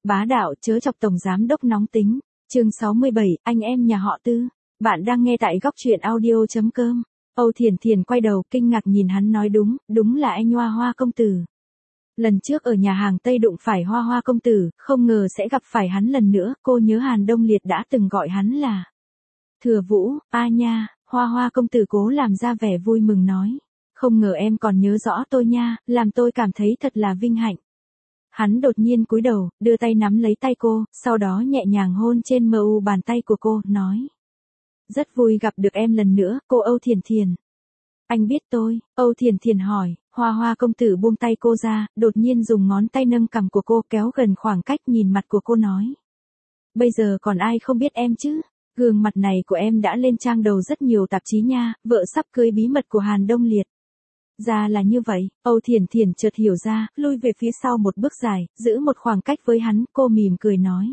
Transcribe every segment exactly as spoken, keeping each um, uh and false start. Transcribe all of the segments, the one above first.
Bá đạo chớ chọc tổng giám đốc nóng tính. Chương sáu mươi bảy, anh em nhà họ Tư. Bạn đang nghe tại góc truyện audio chấm com. Âu Thiền Thiền quay đầu kinh ngạc nhìn hắn nói đúng, đúng là anh Hoa Hoa công tử. Lần trước ở nhà hàng Tây đụng phải Hoa Hoa công tử, không ngờ sẽ gặp phải hắn lần nữa, cô nhớ Hàn Đông Liệt đã từng gọi hắn là Thừa Vũ, a nha, Hoa Hoa công tử cố làm ra vẻ vui mừng nói. Không ngờ em còn nhớ rõ tôi nha, làm tôi cảm thấy thật là vinh hạnh. Hắn đột nhiên cúi đầu, đưa tay nắm lấy tay cô, sau đó nhẹ nhàng hôn trên mờ u bàn tay của cô, nói. Rất vui gặp được em lần nữa, cô Âu Thiền Thiền. Anh biết tôi, Âu Thiền Thiền hỏi, Hoa Hoa công tử buông tay cô ra, đột nhiên dùng ngón tay nâng cằm của cô kéo gần khoảng cách nhìn mặt của cô nói. Bây giờ còn ai không biết em chứ? Gương mặt này của em đã lên trang đầu rất nhiều tạp chí nha, vợ sắp cưới bí mật của Hàn Đông Liệt. Ra là như vậy, Âu Thiền Thiền chợt hiểu ra, lui về phía sau một bước dài, giữ một khoảng cách với hắn, cô mỉm cười nói.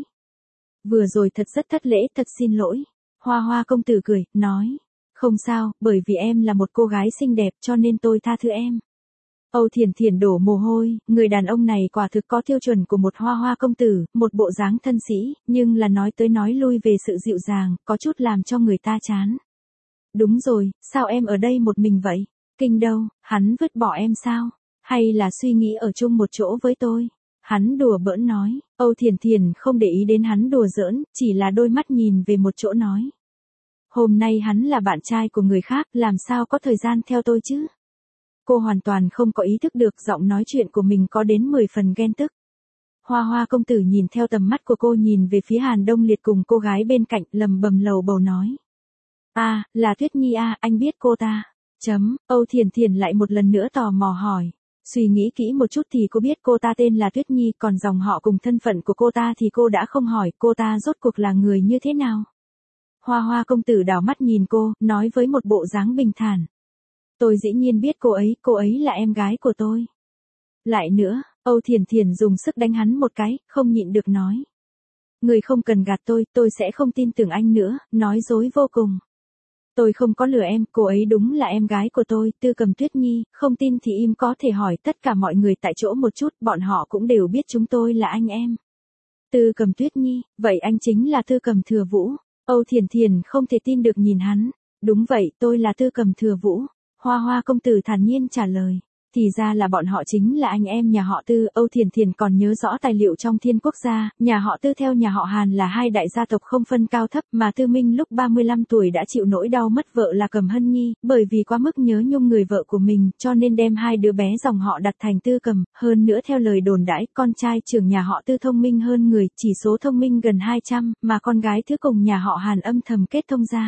Vừa rồi thật rất thất lễ, thật xin lỗi. Hoa Hoa công tử cười, nói. Không sao, bởi vì em là một cô gái xinh đẹp cho nên tôi tha thứ em. Âu Thiền Thiền đổ mồ hôi, người đàn ông này quả thực có tiêu chuẩn của một Hoa Hoa công tử, một bộ dáng thân sĩ, nhưng là nói tới nói lui về sự dịu dàng, có chút làm cho người ta chán. Đúng rồi, sao em ở đây một mình vậy? Kinh đâu, hắn vứt bỏ em sao? Hay là suy nghĩ ở chung một chỗ với tôi? Hắn đùa bỡn nói, Âu Thiền Thiền không để ý đến hắn đùa giỡn, chỉ là đôi mắt nhìn về một chỗ nói. Hôm nay hắn là bạn trai của người khác, làm sao có thời gian theo tôi chứ? Cô hoàn toàn không có ý thức được giọng nói chuyện của mình có đến mười phần ghen tức. Hoa Hoa công tử nhìn theo tầm mắt của cô nhìn về phía Hàn Đông Liệt cùng cô gái bên cạnh lầm bầm lầu bầu nói. À, là Tuyết Nhi à, anh biết cô ta. Chấm, Âu Thiền Thiền lại một lần nữa tò mò hỏi. Suy nghĩ kỹ một chút thì cô biết cô ta tên là Tuyết Nhi, còn dòng họ cùng thân phận của cô ta thì cô đã không hỏi cô ta rốt cuộc là người như thế nào. Hoa Hoa công tử đảo mắt nhìn cô, nói với một bộ dáng bình thản. Tôi dĩ nhiên biết cô ấy, cô ấy là em gái của tôi. Lại nữa, Âu Thiền Thiền dùng sức đánh hắn một cái, không nhịn được nói. Người không cần gạt tôi, tôi sẽ không tin tưởng anh nữa, nói dối vô cùng. Tôi không có lừa em, cô ấy đúng là em gái của tôi, Tư Cầm Tuyết Nhi, không tin thì im có thể hỏi tất cả mọi người tại chỗ một chút, bọn họ cũng đều biết chúng tôi là anh em. Tư Cầm Tuyết Nhi, vậy anh chính là Tư Cầm Thừa Vũ. Âu Thiền Thiền không thể tin được nhìn hắn. Đúng vậy, tôi là Tư Cầm Thừa Vũ. Hoa Hoa công tử thản nhiên trả lời. Thì ra là bọn họ chính là anh em nhà họ Tư. Âu Thiền Thiền còn nhớ rõ tài liệu trong Thiên Quốc gia, nhà họ Tư theo nhà họ Hàn là hai đại gia tộc không phân cao thấp, mà Tư Minh lúc ba mươi lăm tuổi đã chịu nỗi đau mất vợ là Cầm Hân Nhi, bởi vì quá mức nhớ nhung người vợ của mình, cho nên đem hai đứa bé dòng họ đặt thành Tư Cầm, hơn nữa theo lời đồn đãi, con trai trưởng nhà họ Tư thông minh hơn người, chỉ số thông minh gần hai trăm, mà con gái thứ cùng nhà họ Hàn âm thầm kết thông gia.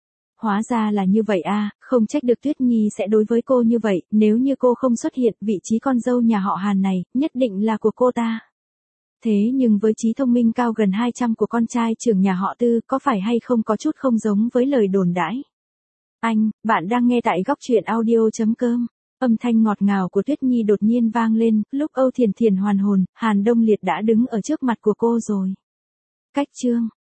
Hóa ra là như vậy à, không trách được Tuyết Nhi sẽ đối với cô như vậy, nếu như cô không xuất hiện, vị trí con dâu nhà họ Hàn này, nhất định là của cô ta. Thế nhưng với trí thông minh cao gần hai trăm của con trai trưởng nhà họ Tư, có phải hay không có chút không giống với lời đồn đãi? Anh, bạn đang nghe tại góc truyện audio chấm com. Âm thanh ngọt ngào của Tuyết Nhi đột nhiên vang lên, lúc Âu Thiền Thiền hoàn hồn, Hàn Đông Liệt đã đứng ở trước mặt của cô rồi. Cách chương